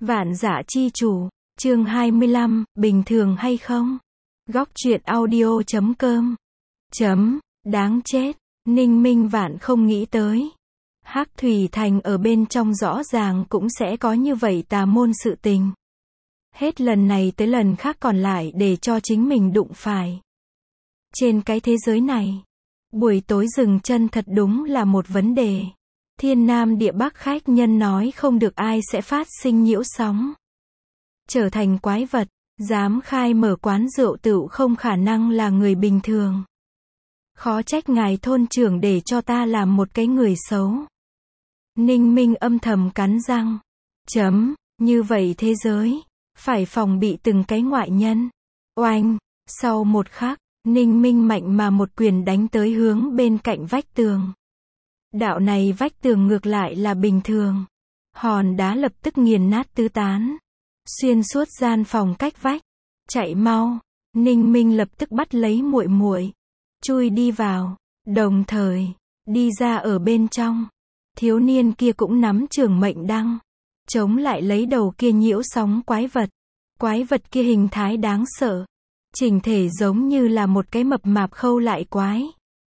Vạn Dã Chi Chủ, chương 25, bình thường hay không? Góc truyện audio.com. Đáng chết, Ninh Minh Vạn không nghĩ tới. Hắc Thủy Thành ở bên trong rõ ràng cũng sẽ có như vậy tà môn sự tình. Hết lần này tới lần khác còn lại để cho chính mình đụng phải. Trên cái thế giới này, buổi tối dừng chân thật đúng là một vấn đề. Thiên Nam địa Bắc khách nhân nói không được ai sẽ phát sinh nhiễu sóng. Trở thành quái vật, dám khai mở quán rượu tựu không khả năng là người bình thường. Khó trách ngài thôn trưởng để cho ta làm một cái người xấu. Ninh Minh âm thầm cắn răng. Như vậy thế giới, phải phòng bị từng cái ngoại nhân. Oanh, sau một khắc, Ninh Minh mạnh mà một quyền đánh tới hướng bên cạnh vách tường. Đạo này vách tường ngược lại là bình thường. Hòn đá lập tức nghiền nát tứ tán. Xuyên suốt gian phòng cách vách. Chạy mau, Ninh Minh lập tức bắt lấy muội muội, chui đi vào, đồng thời đi ra ở bên trong. Thiếu niên kia cũng nắm trường mệnh đăng, chống lại lấy đầu kia nhiễu sóng quái vật. Quái vật kia hình thái đáng sợ, chỉnh thể giống như là một cái mập mạp khâu lại quái.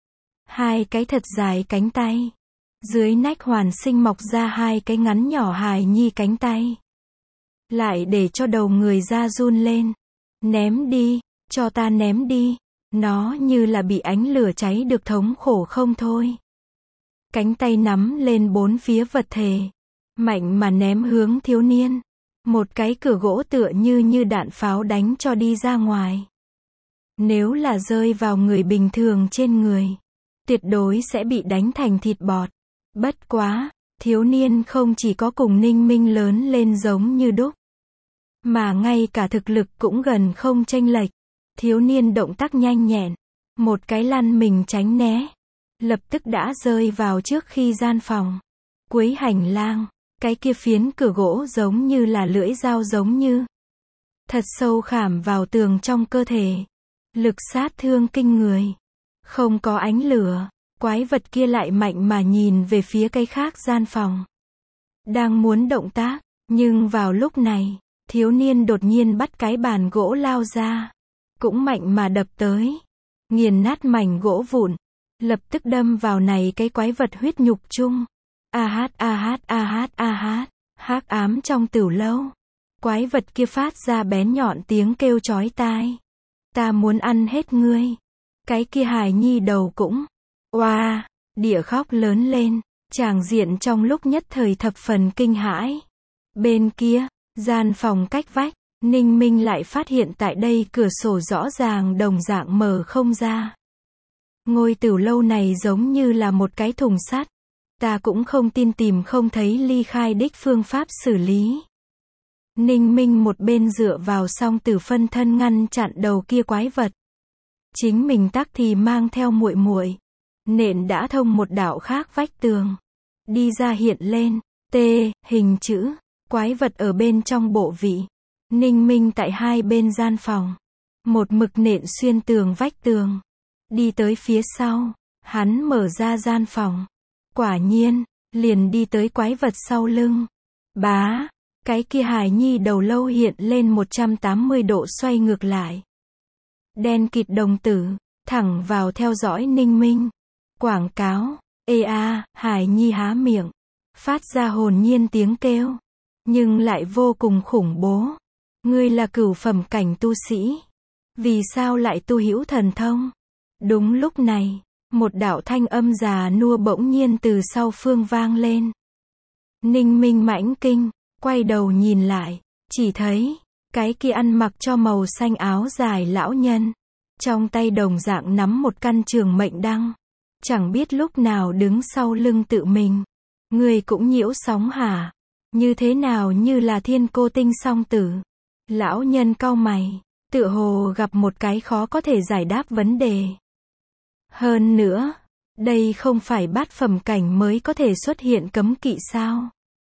Hai cái thật dài cánh tay, dưới nách hoàn sinh mọc ra hai cái ngắn nhỏ hài nhi cánh tay. Lại để cho đầu người ra run lên. Ném đi, cho ta ném đi. Nó như là bị ánh lửa cháy được thống khổ không thôi. Cánh tay nắm lên bốn phía vật thể, mạnh mà ném hướng thiếu niên. Một cái cửa gỗ tựa như đạn pháo đánh cho đi ra ngoài. Nếu là rơi vào người bình thường trên người, tuyệt đối sẽ bị đánh thành thịt bọt. Bất quá, thiếu niên không chỉ có cùng Ninh Minh lớn lên giống như đúc, mà ngay cả thực lực cũng gần không chênh lệch. Thiếu niên động tác nhanh nhẹn, một cái lăn mình tránh né, lập tức đã rơi vào trước khi gian phòng. Cuối hành lang, cái kia phiến cửa gỗ giống như là lưỡi dao giống như thật sâu khảm vào tường trong cơ thể. Lực sát thương kinh người. Không có ánh lửa, quái vật kia lại mạnh mà nhìn về phía cái khác gian phòng. Đang muốn động tác, nhưng vào lúc này, thiếu niên đột nhiên bắt cái bàn gỗ lao ra, cũng mạnh mà đập tới, nghiền nát mảnh gỗ vụn, lập tức đâm vào này cái quái vật huyết nhục chung. Hắc ám trong tửu lâu, quái vật kia phát ra bén nhọn tiếng kêu chói tai. Ta muốn ăn hết ngươi. Cái kia hài nhi đầu cũng oa, địa khóc lớn lên, tràng diện trong lúc nhất thời thập phần kinh hãi. Bên kia, gian phòng cách vách, Ninh Minh lại phát hiện tại đây cửa sổ rõ ràng đồng dạng mở không ra. Ngôi tửu lâu này giống như là một cái thùng sắt. Ta cũng không tin tìm không thấy ly khai đích phương pháp xử lý. Ninh Minh một bên dựa vào song tử phân thân ngăn chặn đầu kia quái vật. Chính mình tắc thì mang theo muội muội, nện đã thông một đạo khác vách tường. Đi ra hiện lên, hình chữ, quái vật ở bên trong bộ vị. Ninh Minh tại hai bên gian phòng, một mực nện xuyên tường vách tường. Đi tới phía sau, hắn mở ra gian phòng. Quả nhiên, liền đi tới quái vật sau lưng. Bá, cái kia hài nhi đầu lâu hiện lên 180 độ xoay ngược lại. Đen kịt đồng tử, thẳng vào theo dõi Ninh Minh. Quảng cáo, hài nhi há miệng, phát ra hồn nhiên tiếng kêu, nhưng lại vô cùng khủng bố. Ngươi là cửu phẩm cảnh tu sĩ, vì sao lại tu hữu thần thông? Đúng lúc này, một đạo thanh âm già nua bỗng nhiên từ sau phương vang lên. Ninh Minh mãnh kinh, quay đầu nhìn lại, chỉ thấy cái kia ăn mặc cho màu xanh áo dài lão nhân, trong tay đồng dạng nắm một căn trường mệnh đăng, chẳng biết lúc nào đứng sau lưng tự mình. Người cũng nhiễu sóng hả? Như thế nào như là thiên cô tinh song tử? Lão nhân cau mày, tựa hồ gặp một cái khó có thể giải đáp vấn đề. Hơn nữa, đây không phải bát phẩm cảnh mới có thể xuất hiện cấm kỵ sao?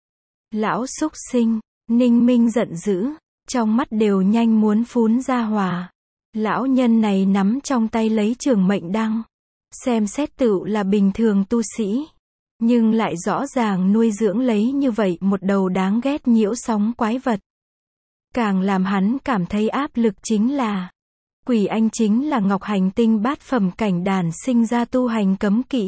Lão xúc sinh, Ninh Minh giận dữ, trong mắt đều nhanh muốn phún ra hỏa. Lão nhân này nắm trong tay lấy trường mệnh đăng, xem xét tựu là bình thường tu sĩ. nhưng lại rõ ràng nuôi dưỡng lấy như vậy một đầu đáng ghét nhiễu sóng quái vật. Càng làm hắn cảm thấy áp lực chính là, Quỷ Anh chính là ngọc hành tinh bát phẩm cảnh đản sinh ra tu hành cấm kỵ.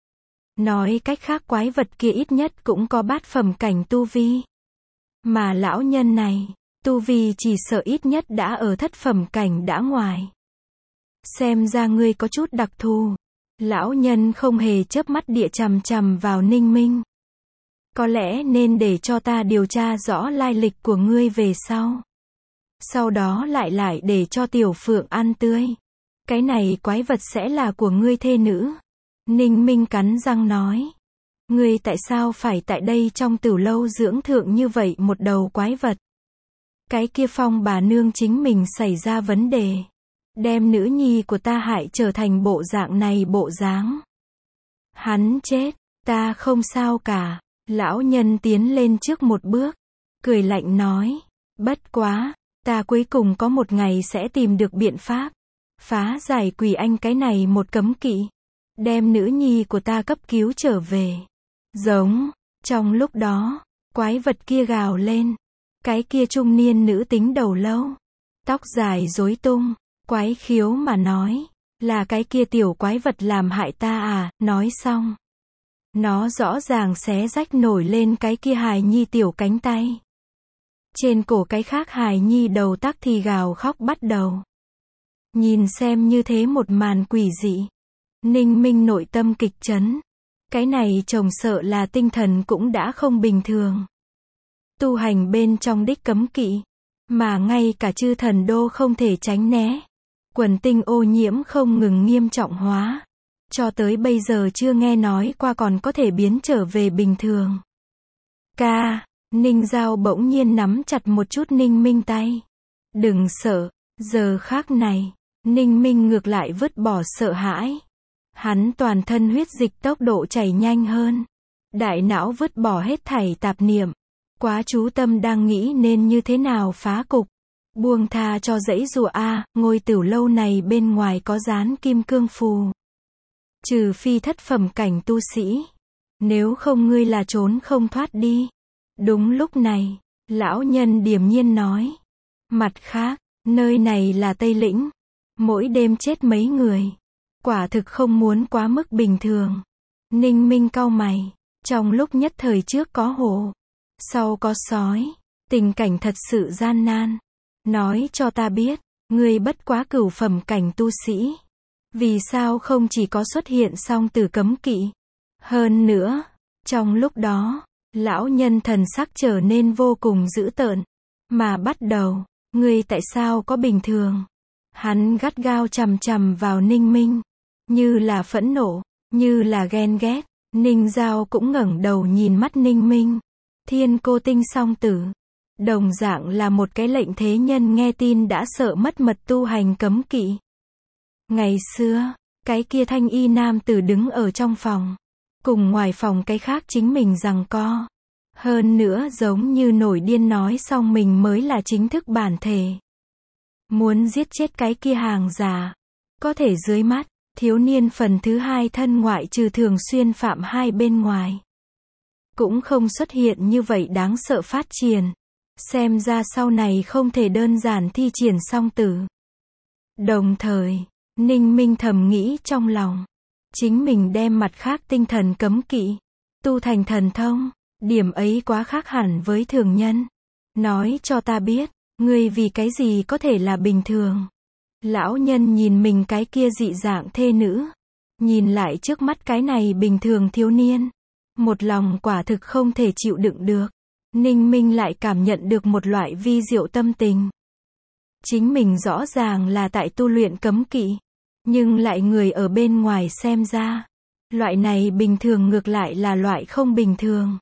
Nói cách khác quái vật kia ít nhất cũng có bát phẩm cảnh tu vi. Mà lão nhân này, tu vi chỉ sợ ít nhất đã ở thất phẩm cảnh đã ngoài. Xem ra ngươi có chút đặc thù. Lão nhân không hề chớp mắt địa chằm chằm vào Ninh Minh. Có lẽ nên để cho ta điều tra rõ lai lịch của ngươi về sau. Sau đó lại để cho Tiểu Phượng ăn tươi. Cái này quái vật sẽ là của ngươi thê nữ. Ninh Minh cắn răng nói. Ngươi tại sao phải tại đây trong Tửu lâu dưỡng thượng như vậy một đầu quái vật? Cái kia Phong bà nương chính mình xảy ra vấn đề. Đem nữ nhi của ta hại trở thành bộ dạng này bộ dáng. Hắn chết, ta không sao cả. Lão nhân tiến lên trước một bước. Cười lạnh nói. Bất quá, ta cuối cùng có một ngày sẽ tìm được biện pháp. Phá giải Quỷ Anh cái này một cấm kỵ. Đem nữ nhi của ta cấp cứu trở về. Giống. Trong lúc đó, quái vật kia gào lên. Cái kia trung niên nữ tính đầu lâu. Tóc dài rối tung. Quái khiếu mà nói. Là cái kia tiểu quái vật làm hại ta à, nói xong. Nó rõ ràng xé rách nổi lên cái kia hài nhi tiểu cánh tay. Trên cổ cái khác hài nhi đầu tắc thì gào khóc bắt đầu. Nhìn xem như thế một màn quỷ dị. Ninh Minh nội tâm kịch chấn. Cái này chồng sợ là tinh thần cũng đã không bình thường. Tu hành bên trong đích cấm kỵ. Mà ngay cả chư thần đô không thể tránh né. Quần tinh ô nhiễm không ngừng nghiêm trọng hóa. Cho tới bây giờ chưa nghe nói qua còn có thể biến trở về bình thường. Ninh Giao bỗng nhiên nắm chặt một chút Ninh Minh tay. Đừng sợ, giờ khác này, Ninh Minh ngược lại vứt bỏ sợ hãi. Hắn toàn thân huyết dịch tốc độ chảy nhanh hơn. Đại não vứt bỏ hết thảy tạp niệm. Quá chú tâm đang nghĩ nên như thế nào phá cục. Buông tha cho dãy rùa ngôi Tửu lâu này bên ngoài có dán kim cương phù. Trừ phi thất phẩm cảnh tu sĩ. Nếu không ngươi là trốn không thoát đi. Đúng lúc này, lão nhân điềm nhiên nói. Mặt khác, nơi này là Tây Lĩnh. Mỗi đêm chết mấy người. Quả thực không muốn quá mức bình thường. Ninh Minh cau mày. Trong lúc nhất thời trước có hổ, sau có sói. Tình cảnh thật sự gian nan. Nói cho ta biết, ngươi bất quá cửu phẩm cảnh tu sĩ. Vì sao không chỉ có xuất hiện song tử cấm kỵ? Hơn nữa, trong lúc đó, lão nhân thần sắc trở nên vô cùng dữ tợn. Mà bắt đầu, ngươi tại sao có bình thường? Hắn gắt gao chằm chằm vào Ninh Minh. Như là phẫn nộ, như là ghen ghét. Ninh Giao cũng ngẩng đầu nhìn mắt Ninh Minh. Thiên cô tinh song tử. Đồng dạng là một cái lệnh thế nhân nghe tin đã sợ mất mật tu hành cấm kỵ. Ngày xưa, cái kia thanh y nam tử đứng ở trong phòng. Cùng ngoài phòng cái khác chính mình giằng co. Hơn nữa giống như nổi điên nói xong mình mới là chính thức bản thể. Muốn giết chết cái kia hàng giả. Có thể dưới mắt, thiếu niên phần thứ hai thân ngoại trừ thường xuyên phạm hai bên ngoài. Cũng không xuất hiện như vậy đáng sợ phát triển. Xem ra sau này không thể đơn giản thi triển song tử. Đồng thời, Ninh Minh thầm nghĩ trong lòng. Chính mình đem mặt khác tinh thần cấm kỵ. Tu thành thần thông. Điểm ấy quá khác hẳn với thường nhân. Nói cho ta biết, ngươi vì cái gì có thể là bình thường. Lão nhân nhìn mình cái kia dị dạng thê nữ. Nhìn lại trước mắt cái này bình thường thiếu niên. Một lòng quả thực không thể chịu đựng được. Ninh Minh lại cảm nhận được một loại vi diệu tâm tình. Chính mình rõ ràng là tại tu luyện cấm kỵ. Nhưng lại người ở bên ngoài xem ra. Loại này bình thường ngược lại là loại không bình thường.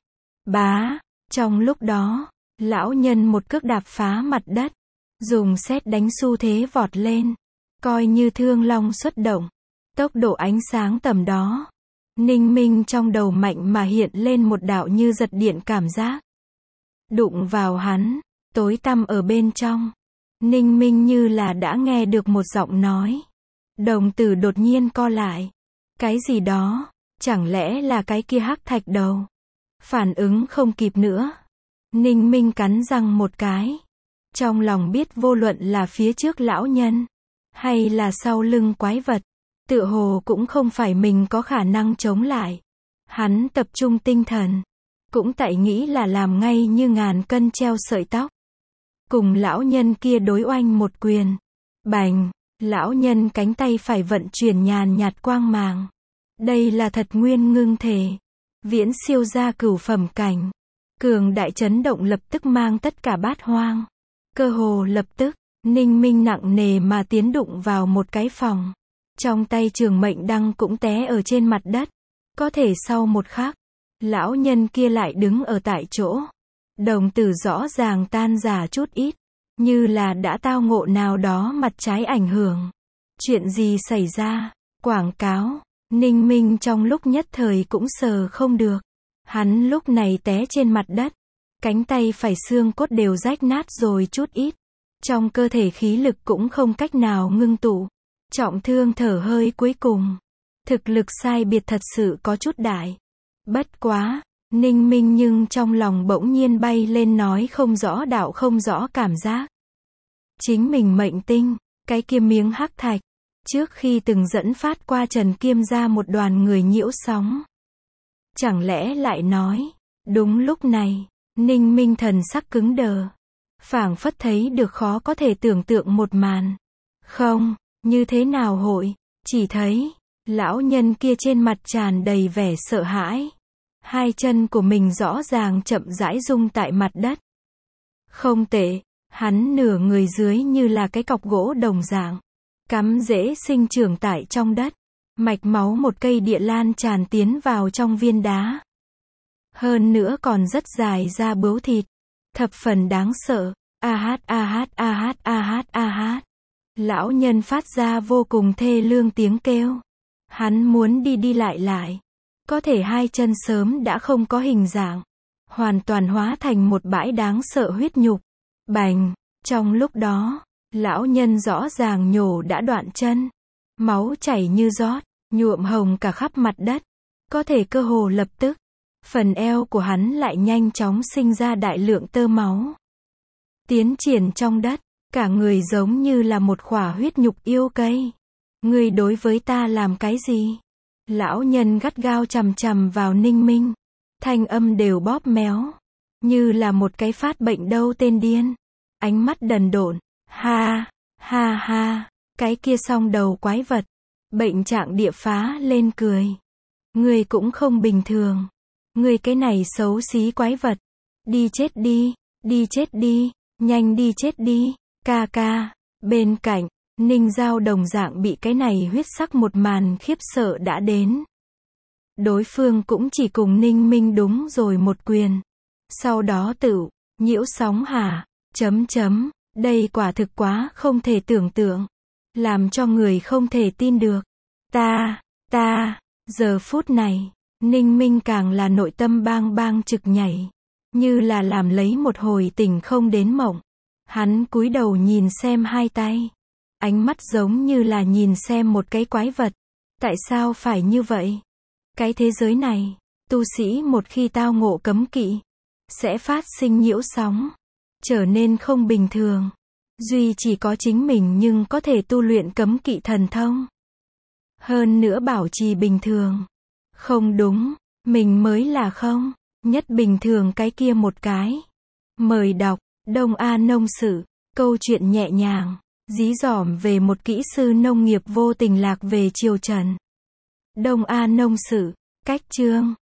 Trong lúc đó, lão nhân một cước đạp phá mặt đất. Dùng sét đánh xu thế vọt lên. Coi như thương long xuất động. Tốc độ ánh sáng tầm đó. Ninh Minh trong đầu mạnh mà hiện lên một đạo như giật điện cảm giác. Đụng vào hắn, tối tăm ở bên trong. Ninh Minh như là đã nghe được một giọng nói. Đồng tử đột nhiên co lại. Cái gì đó, Chẳng lẽ là cái kia hắc thạch đầu? Phản ứng không kịp nữa. Ninh Minh cắn răng một cái. Trong lòng biết vô luận là phía trước lão nhân, hay là sau lưng quái vật, tựa hồ cũng không phải mình có khả năng chống lại. Hắn tập trung tinh thần, cũng tại nghĩ là làm ngay như ngàn cân treo sợi tóc. Cùng lão nhân kia đối oanh một quyền. Bành, lão nhân cánh tay phải vận chuyển nhàn nhạt quang màng. Đây là thật nguyên ngưng thể. Viễn siêu ra cửu phẩm cảnh. Cường đại chấn động lập tức mang tất cả bát hoang. Cơ hồ lập tức, Ninh Minh nặng nề mà tiến đụng vào một cái phòng. Trong tay trường mệnh đăng cũng té ở trên mặt đất. Có thể sau một khắc, lão nhân kia lại đứng ở tại chỗ. Đồng tử rõ ràng tan rã chút ít, như là đã tao ngộ nào đó mặt trái ảnh hưởng. Chuyện gì xảy ra? Quảng cáo. Ninh Minh trong lúc nhất thời cũng sờ không được. Hắn lúc này té trên mặt đất. Cánh tay phải xương cốt đều rách nát rồi chút ít. Trong cơ thể khí lực cũng không cách nào ngưng tụ. Trọng thương thở hơi cuối cùng. Thực lực sai biệt thật sự có chút đại. Bất quá, Ninh Minh nhưng trong lòng bỗng nhiên bay lên nói không rõ đạo không rõ cảm giác. Chính mình mệnh tinh, cái kia miếng hắc thạch, trước khi từng dẫn phát qua Trần Kiêm ra một đoàn người nhiễu sóng. Chẳng lẽ lại nói, đúng lúc này, Ninh Minh thần sắc cứng đờ. Phảng phất thấy được khó có thể tưởng tượng một màn. Không, như thế nào hội, chỉ thấy, lão nhân kia trên mặt tràn đầy vẻ sợ hãi. Hai chân của mình rõ ràng chậm rãi rung tại mặt đất. Không tệ, hắn nửa người dưới như là cái cọc gỗ đồng dạng. Cắm rễ sinh trưởng tại trong đất. Mạch máu một cây địa lan tràn tiến vào trong viên đá. Hơn nữa còn rất dài ra bướu thịt. Thập phần đáng sợ. A hát a hát a hát a hát a hát. Lão nhân phát ra vô cùng thê lương tiếng kêu. Hắn muốn đi đi lại lại. Có thể hai chân sớm đã không có hình dạng. Hoàn toàn hóa thành một bãi đáng sợ huyết nhục. Bành, trong lúc đó, lão nhân rõ ràng nhổ đã đoạn chân. Máu chảy như rót, nhuộm hồng cả khắp mặt đất. Có thể cơ hồ lập tức, phần eo của hắn lại nhanh chóng sinh ra đại lượng tơ máu. Tiến triển trong đất, cả người giống như là một khỏa huyết nhục yêu cây. Ngươi đối với ta làm cái gì? Lão nhân gắt gao chằm chằm vào Ninh Minh. Thanh âm đều bóp méo. Như là một cái phát bệnh đâu tên điên. Ánh mắt đần độn. Ha, ha ha. Cái kia song đầu quái vật. Bệnh trạng địa phá lên cười. Ngươi cũng không bình thường. Ngươi cái này xấu xí quái vật. Đi chết đi. Đi chết đi. Nhanh đi chết đi. Ca ca. Bên cạnh, Ninh Giao đồng dạng bị cái này huyết sắc một màn khiếp sợ đã đến. Đối phương cũng chỉ cùng Ninh Minh đúng rồi một quyền. Sau đó tự, nhiễu sóng hả? Đây quả thực quá không thể tưởng tượng. Làm cho người không thể tin được. Giờ phút này, Ninh Minh càng là nội tâm bang bang trực nhảy. Như là làm lấy một hồi tỉnh không đến mộng. Hắn cúi đầu nhìn xem hai tay. Ánh mắt giống như là nhìn xem một cái quái vật. Tại sao phải như vậy? Cái thế giới này, tu sĩ một khi tao ngộ cấm kỵ, sẽ phát sinh nhiễu sóng, trở nên không bình thường. Duy chỉ có chính mình nhưng có thể tu luyện cấm kỵ thần thông. Hơn nữa bảo trì bình thường. Không đúng, mình mới là không, nhất bình thường cái kia một cái. Mời đọc, Đông A Nông Sự, câu chuyện nhẹ nhàng, dí dỏm về một kỹ sư nông nghiệp vô tình lạc về triều Trần. Đông A Nông Sự, cách chương.